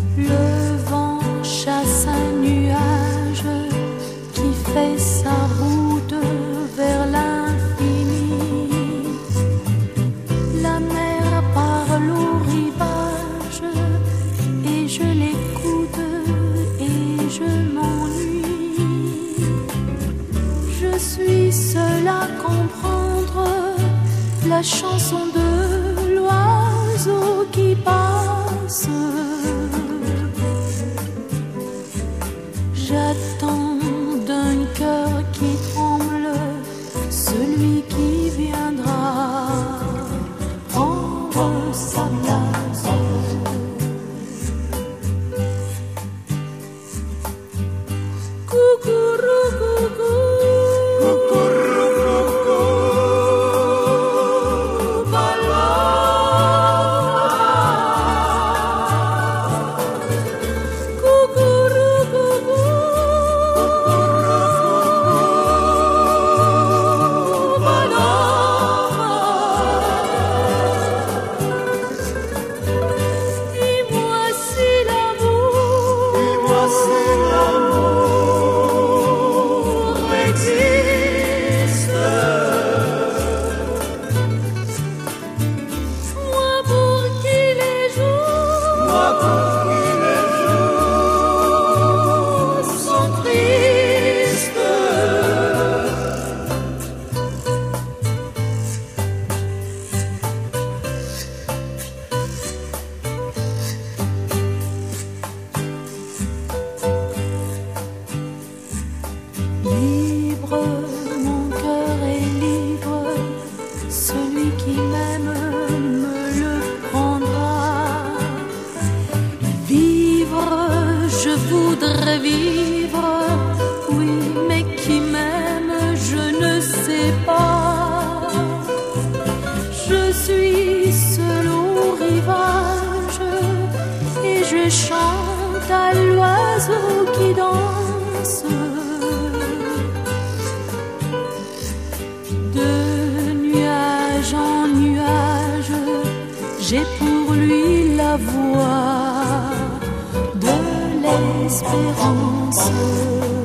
Le vent chasse un nuage qui fait sa route vers l'infini. La mer parle au rivage et je l'écoute et je m'ennuie. Je suis seule à comprendre la chanson de l'oiseau qui passe. J'attends d'un cœur qui tremble celui qui viendra prendre sa place. Coucou, libre, mon cœur est libre, celui qui m'aime me le prendra. Vivre, je voudrais vivre, oui, mais qui m'aime, je ne sais pas. Je suis seule au rivage et je chante à l'oiseau qui danse. De nuage en nuage, j'ai pour lui la voix de l'espérance.